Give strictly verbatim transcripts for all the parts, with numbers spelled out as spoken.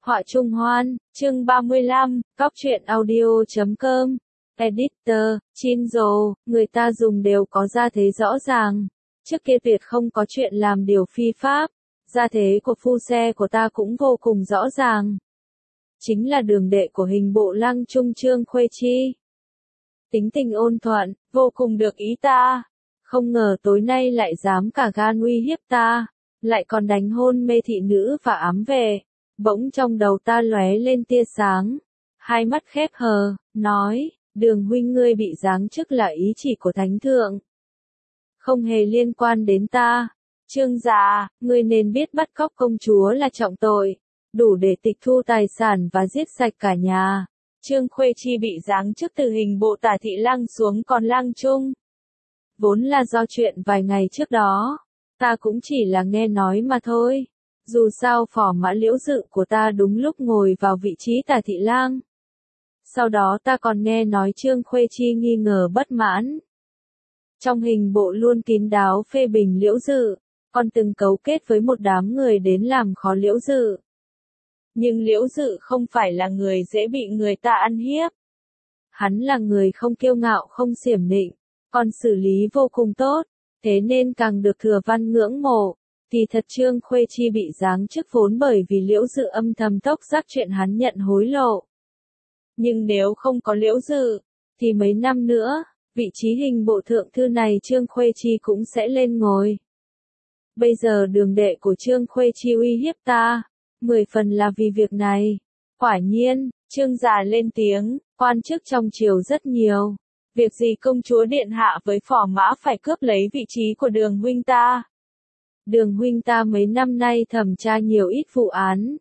Họa Trung Hoan, chương ba mươi lăm, Cóc truyện audio chấm com. Editor, Chinzo, người ta dùng đều có gia thế rõ ràng. Trước kia tuyệt không có chuyện làm điều phi pháp. Gia thế của phu xe của ta cũng vô cùng rõ ràng. Chính là đường đệ của hình bộ Lăng Trung Trương Khuê Chi. Tính tình ôn thuận, vô cùng được ý ta. Không ngờ tối nay lại dám cả gan uy hiếp ta. Lại còn đánh hôn mê thị nữ và ám về. Bỗng trong đầu ta lóe lên tia sáng. Hai mắt khép hờ, nói, Đường huynh ngươi bị giáng chức là ý chỉ của thánh thượng. Không hề liên quan đến ta. Trương gia, ngươi nên biết bắt cóc công chúa là trọng tội. Đủ để tịch thu tài sản và giết sạch cả nhà. Trương Khuê Chi bị giáng chức từ hình bộ Tả Thị Lăng xuống còn Lăng Trung. Vốn là do chuyện vài ngày trước đó. Ta cũng chỉ là nghe nói mà thôi. Dù sao phò mã Liễu Dự của ta đúng lúc ngồi vào vị trí Tả Thị Lang. Sau đó ta còn nghe nói Trương Khuê Chi nghi ngờ bất mãn. Trong hình bộ luôn kín đáo phê bình Liễu Dự, còn từng cấu kết với một đám người đến làm khó Liễu Dự. Nhưng Liễu Dự không phải là người dễ bị người ta ăn hiếp. Hắn là người không kiêu ngạo không xiểm nịnh, còn xử lý vô cùng tốt, thế nên càng được Thừa Văn ngưỡng mộ. Kỳ thật Trương Khuê Chi bị giáng chức vốn bởi vì Liễu Dự âm thầm tốc giác chuyện hắn nhận hối lộ. Nhưng nếu không có Liễu Dự, thì mấy năm nữa, vị trí hình bộ thượng thư này Trương Khuê Chi cũng sẽ lên ngồi. Bây giờ đường đệ của Trương Khuê Chi uy hiếp ta, mười phần là vì việc này. Quả nhiên, Trương già lên tiếng, quan chức trong triều rất nhiều. Việc gì công chúa điện hạ với phò mã phải cướp lấy vị trí của Đường huynh ta? Đường huynh ta mấy năm nay thẩm tra nhiều ít vụ án.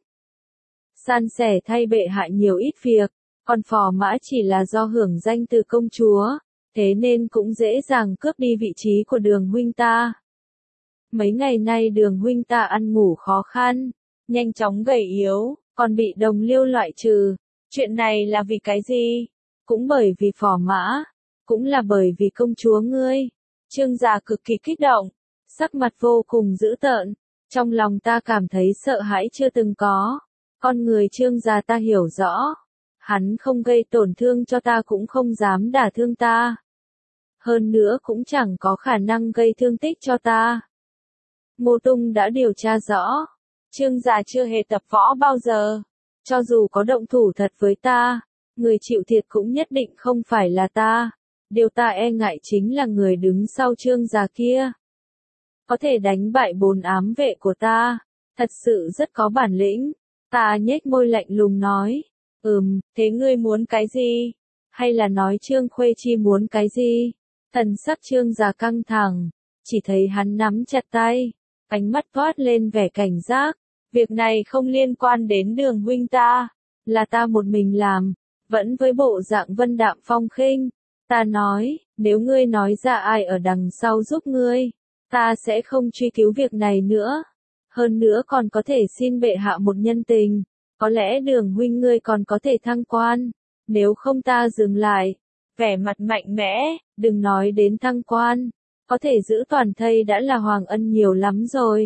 San sẻ thay bệ hạ nhiều ít việc, còn phò mã chỉ là do hưởng danh từ công chúa, thế nên cũng dễ dàng cướp đi vị trí của Đường huynh ta. Mấy ngày nay Đường huynh ta ăn ngủ khó khăn, nhanh chóng gầy yếu, còn bị đồng liêu loại trừ. Chuyện này là vì cái gì? Cũng bởi vì phò mã, cũng là bởi vì công chúa ngươi. Trương già cực kỳ kích động, sắc mặt vô cùng dữ tợn, trong lòng ta cảm thấy sợ hãi chưa từng có. Con người Trương già ta hiểu rõ, hắn không gây tổn thương cho ta cũng không dám đả thương ta. Hơn nữa cũng chẳng có khả năng gây thương tích cho ta. Ngô Tung đã điều tra rõ, Trương già chưa hề tập võ bao giờ. Cho dù có động thủ thật với ta, người chịu thiệt cũng nhất định không phải là ta. Điều ta e ngại chính là người đứng sau Trương già kia. Có thể đánh bại bốn ám vệ của ta, thật sự rất có bản lĩnh. Ta nhếch môi lạnh lùng nói, ừm, thế ngươi muốn cái gì? Hay là nói Trương Khuê Chi muốn cái gì? Thần sắc Trương già căng thẳng, chỉ thấy hắn nắm chặt tay, ánh mắt toát lên vẻ cảnh giác. Việc này không liên quan đến Đường huynh ta, là ta một mình làm, vẫn với bộ dạng vân đạm phong khinh. Ta nói, nếu ngươi nói ra ai ở đằng sau giúp ngươi, ta sẽ không truy cứu việc này nữa. Hơn nữa còn có thể xin bệ hạ một nhân tình, có lẽ Đường huynh ngươi còn có thể thăng quan, nếu không ta dừng lại. Vẻ mặt mạnh mẽ, đừng nói đến thăng quan, có thể giữ toàn thây đã là hoàng ân nhiều lắm rồi.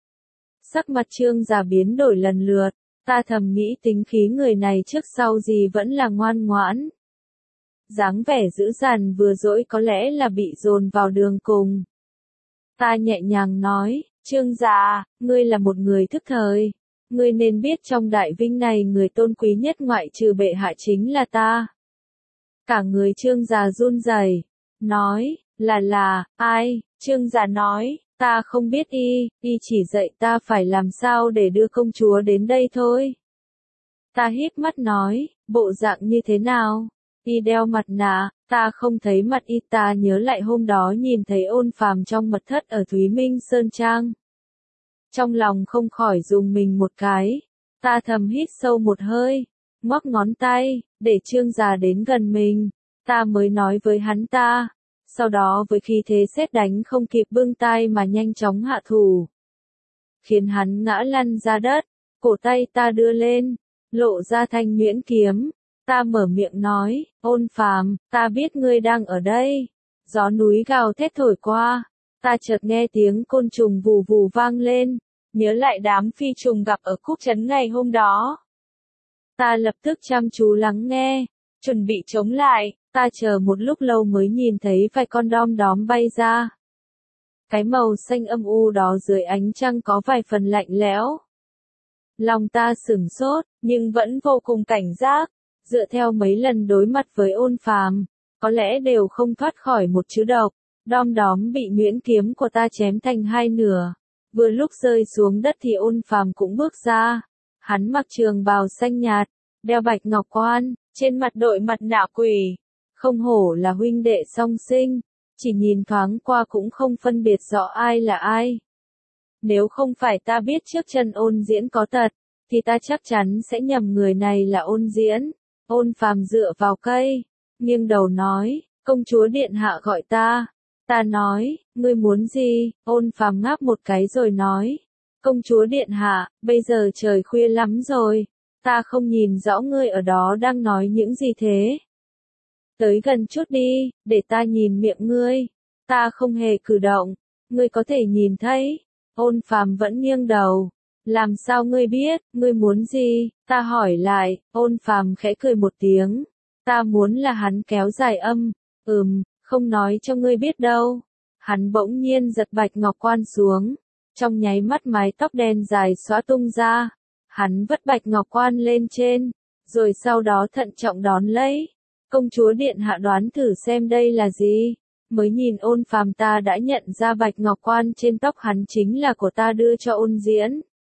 Sắc mặt Trương già biến đổi lần lượt, ta thầm nghĩ tính khí người này trước sau gì vẫn là ngoan ngoãn. Dáng vẻ dữ dằn vừa dỗi có lẽ là bị dồn vào đường cùng. Ta nhẹ nhàng nói, Trương già, ngươi là một người thức thời. Ngươi nên biết trong đại vinh này người tôn quý nhất ngoại trừ bệ hạ chính là ta. Cả người Trương già run rẩy, nói, là là, ai? Trương già nói, ta không biết y, y chỉ dạy ta phải làm sao để đưa công chúa đến đây thôi. Ta híp mắt nói, bộ dạng như thế nào? Y đeo mặt nạ, ta không thấy mặt y. Ta nhớ lại hôm đó nhìn thấy Ôn Phàm trong mật thất ở Thúy Minh Sơn Trang. Trong lòng không khỏi dùng mình một cái, ta thầm hít sâu một hơi, ngoắc ngón tay, để Trương già đến gần mình, ta mới nói với hắn ta. Sau đó với khí thế sét đánh không kịp bưng tay mà nhanh chóng hạ thủ, khiến hắn ngã lăn ra đất. Cổ tay ta đưa lên, lộ ra thanh nhuyễn kiếm. Ta mở miệng nói, Ôn Phàm, ta biết ngươi đang ở đây. Gió núi gào thét thổi qua, ta chợt nghe tiếng côn trùng vù vù vang lên, nhớ lại đám phi trùng gặp ở Cúc Trấn ngày hôm đó. Ta lập tức chăm chú lắng nghe, chuẩn bị chống lại, ta chờ một lúc lâu mới nhìn thấy vài con đom đóm bay ra. Cái màu xanh âm u đó dưới ánh trăng có vài phần lạnh lẽo. Lòng ta sửng sốt, nhưng vẫn vô cùng cảnh giác, dựa theo mấy lần đối mặt với Ôn Phàm, có lẽ đều không thoát khỏi một chữ độc. Đom đóm bị nhuyễn kiếm của ta chém thành hai nửa. Vừa lúc rơi xuống đất thì Ôn Phàm cũng bước ra. Hắn mặc trường bào xanh nhạt, đeo bạch ngọc quan, trên mặt đội mặt nạ quỷ. Không hổ là huynh đệ song sinh, chỉ nhìn thoáng qua cũng không phân biệt rõ ai là ai. Nếu không phải ta biết trước chân Ôn Diễn có tật, thì ta chắc chắn sẽ nhầm người này là Ôn Diễn. Ôn Phàm dựa vào cây, nghiêng đầu nói, công chúa điện hạ gọi ta. Ta nói, ngươi muốn gì? Ôn Phàm ngáp một cái rồi nói, công chúa điện hạ, bây giờ trời khuya lắm rồi, ta không nhìn rõ ngươi ở đó đang nói những gì thế. Tới gần chút đi, để ta nhìn miệng ngươi. Ta không hề cử động, ngươi có thể nhìn thấy. Ôn Phàm vẫn nghiêng đầu. Làm sao ngươi biết, ngươi muốn gì? Ta hỏi lại. Ôn Phàm khẽ cười một tiếng. Ta muốn là hắn kéo dài âm. Ừm, không nói cho ngươi biết đâu. Hắn bỗng nhiên giật bạch ngọc quan xuống. Trong nháy mắt mái tóc đen dài xõa tung ra. Hắn vất bạch ngọc quan lên trên, rồi sau đó thận trọng đón lấy. Công chúa điện hạ đoán thử xem đây là gì? Mới nhìn Ôn Phàm ta đã nhận ra bạch ngọc quan trên tóc hắn chính là của ta đưa cho Ôn Diễn.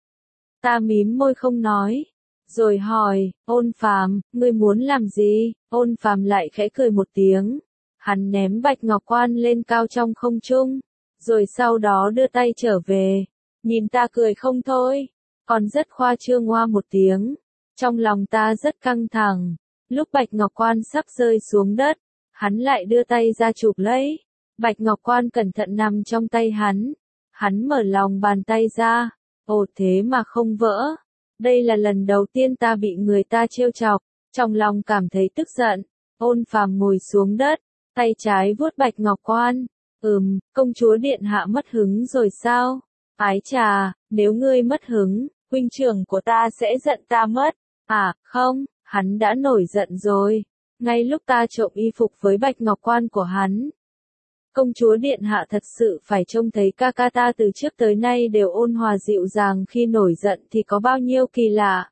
Ta mím môi không nói, rồi hỏi, Ôn Phàm, ngươi muốn làm gì? Ôn Phàm lại khẽ cười một tiếng. Hắn ném bạch ngọc quan lên cao trong không trung, rồi sau đó đưa tay trở về. Nhìn ta cười không thôi, còn rất khoa trương ngoa một tiếng. Trong lòng ta rất căng thẳng. Lúc bạch ngọc quan sắp rơi xuống đất, hắn lại đưa tay ra chụp lấy. Bạch ngọc quan cẩn thận nằm trong tay hắn. Hắn mở lòng bàn tay ra. Ồ thế mà không vỡ. Đây là lần đầu tiên ta bị người ta trêu chọc. Trong lòng cảm thấy tức giận. Ôn Phàm ngồi xuống đất, tay trái vuốt bạch ngọc quan. Ừm, công chúa điện hạ mất hứng rồi sao? Ái chà, nếu ngươi mất hứng, huynh trưởng của ta sẽ giận ta mất. À, không, hắn đã nổi giận rồi. Ngay lúc ta trộm y phục với bạch ngọc quan của hắn. Công chúa điện hạ thật sự phải trông thấy ca ca ta từ trước tới nay đều ôn hòa dịu dàng khi nổi giận thì có bao nhiêu kỳ lạ.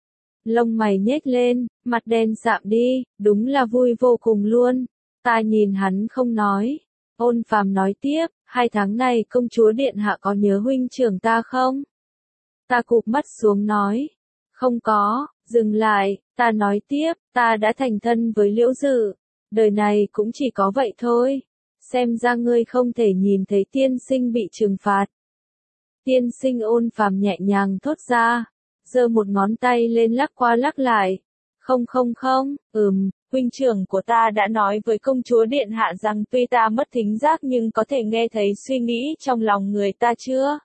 Lông mày nhếch lên, mặt đen sạm đi, đúng là vui vô cùng luôn. Ta nhìn hắn không nói. Ôn Phàm nói tiếp, hai tháng này công chúa điện hạ có nhớ huynh trưởng ta không? Ta cụp mắt xuống nói, không có. Dừng lại, ta nói tiếp, ta đã thành thân với Liễu Dự. Đời này cũng chỉ có vậy thôi. Xem ra ngươi không thể nhìn thấy tiên sinh bị trừng phạt. Tiên sinh Ôn Phàm nhẹ nhàng thốt ra, giơ một ngón tay lên lắc qua lắc lại. Không không không, ừm, huynh trưởng của ta đã nói với công chúa điện hạ rằng tuy ta mất thính giác nhưng có thể nghe thấy suy nghĩ trong lòng người ta chưa?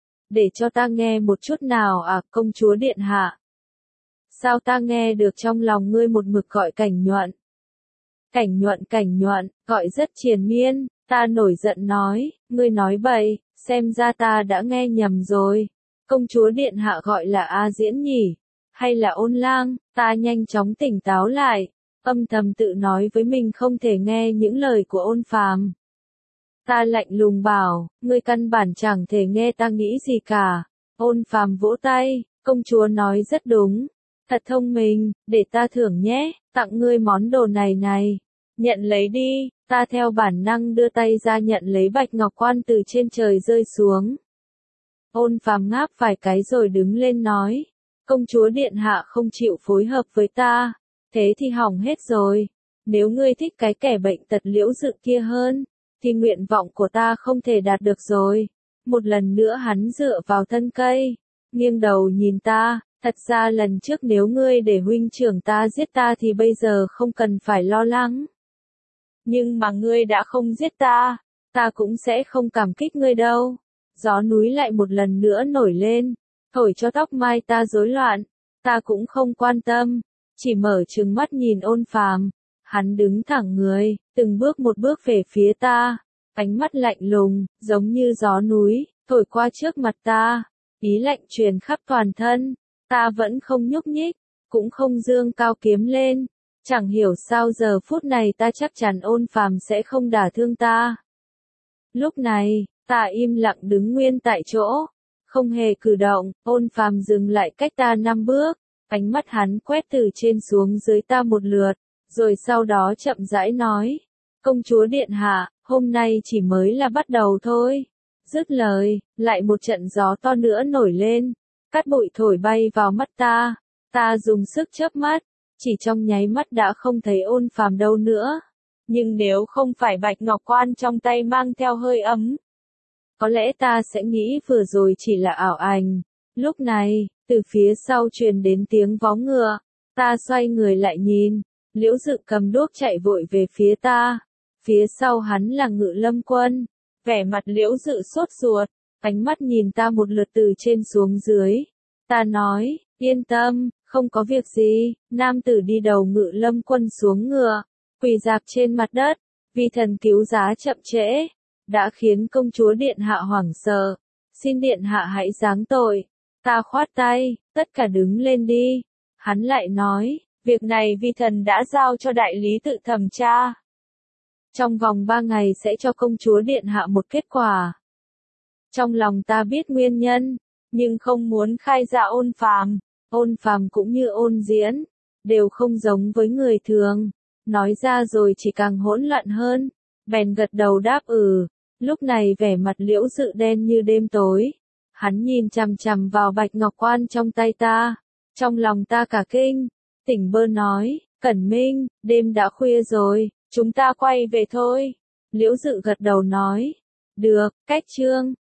Để cho ta nghe một chút nào à, công chúa điện hạ. Sao ta nghe được trong lòng ngươi một mực gọi Cảnh Nhuận? Cảnh Nhuận Cảnh Nhuận, gọi rất triền miên. Ta nổi giận nói, ngươi nói bậy, xem ra ta đã nghe nhầm rồi. Công chúa điện hạ gọi là A Diễn nhỉ? Hay là Ôn Lang? Ta nhanh chóng tỉnh táo lại, âm thầm tự nói với mình không thể nghe những lời của Ôn Phàm. Ta lạnh lùng bảo, ngươi căn bản chẳng thể nghe ta nghĩ gì cả. Ôn Phàm vỗ tay, công chúa nói rất đúng. Thật thông minh, để ta thưởng nhé, tặng ngươi món đồ này này. Nhận lấy đi, ta theo bản năng đưa tay ra nhận lấy bạch ngọc quan từ trên trời rơi xuống. Ôn Phàm ngáp vài cái rồi đứng lên nói, công chúa điện hạ không chịu phối hợp với ta, thế thì hỏng hết rồi. Nếu ngươi thích cái kẻ bệnh tật Liễu Dự kia hơn, thì nguyện vọng của ta không thể đạt được rồi. Một lần nữa hắn dựa vào thân cây, nghiêng đầu nhìn ta. Thật ra lần trước nếu ngươi để huynh trưởng ta giết ta thì bây giờ không cần phải lo lắng. Nhưng mà ngươi đã không giết ta, ta cũng sẽ không cảm kích ngươi đâu. Gió núi lại một lần nữa nổi lên, thổi cho tóc mai ta rối loạn. Ta cũng không quan tâm, chỉ mở trừng mắt nhìn Ôn Phàm. Hắn đứng thẳng người, từng bước một bước về phía ta, ánh mắt lạnh lùng, giống như gió núi, thổi qua trước mặt ta. Ý lạnh truyền khắp toàn thân. Ta vẫn không nhúc nhích, cũng không dương cao kiếm lên. Chẳng hiểu sao giờ phút này ta chắc chắn ôn phàm sẽ không đả thương ta. Lúc này, ta im lặng đứng nguyên tại chỗ, không hề cử động. Ôn phàm dừng lại cách ta năm bước, ánh mắt hắn quét từ trên xuống dưới ta một lượt, rồi sau đó chậm rãi nói, công chúa điện hạ, hôm nay chỉ mới là bắt đầu thôi. Dứt lời, lại một trận gió to nữa nổi lên, cát bụi thổi bay vào mắt ta, ta dùng sức chớp mắt, chỉ trong nháy mắt đã không thấy ôn phàm đâu nữa. Nhưng nếu không phải bạch ngọc quan trong tay mang theo hơi ấm, có lẽ ta sẽ nghĩ vừa rồi chỉ là ảo ảnh. Lúc này, từ phía sau truyền đến tiếng vó ngựa, ta xoay người lại nhìn, Liễu Dự cầm đuốc chạy vội về phía ta, phía sau hắn là Ngự Lâm Quân, vẻ mặt Liễu Dự sốt ruột, ánh mắt nhìn ta một lượt từ trên xuống dưới. Ta nói, yên tâm, không có việc gì. Nam tử đi đầu Ngự Lâm Quân xuống ngựa, quỳ dạp trên mặt đất, vì thần cứu giá chậm trễ, đã khiến công chúa điện hạ hoảng sợ, xin điện hạ hãy giáng tội. Ta khoát tay, tất cả đứng lên đi. Hắn lại nói, việc này vi thần đã giao cho đại lý tự thẩm tra. Trong vòng ba ngày sẽ cho công chúa điện hạ một kết quả. Trong lòng ta biết nguyên nhân, nhưng không muốn khai ra ôn phàm. Ôn phàm cũng như ôn diễn, đều không giống với người thường. Nói ra rồi chỉ càng hỗn loạn hơn. Bèn gật đầu đáp ừ. Lúc này vẻ mặt Liễu Dự đen như đêm tối. Hắn nhìn chằm chằm vào bạch ngọc quan trong tay ta. Trong lòng ta cả kinh. Tỉnh bơ nói, Cẩn Minh, đêm đã khuya rồi, chúng ta quay về thôi. Liễu Dự gật đầu nói, được, cách chương.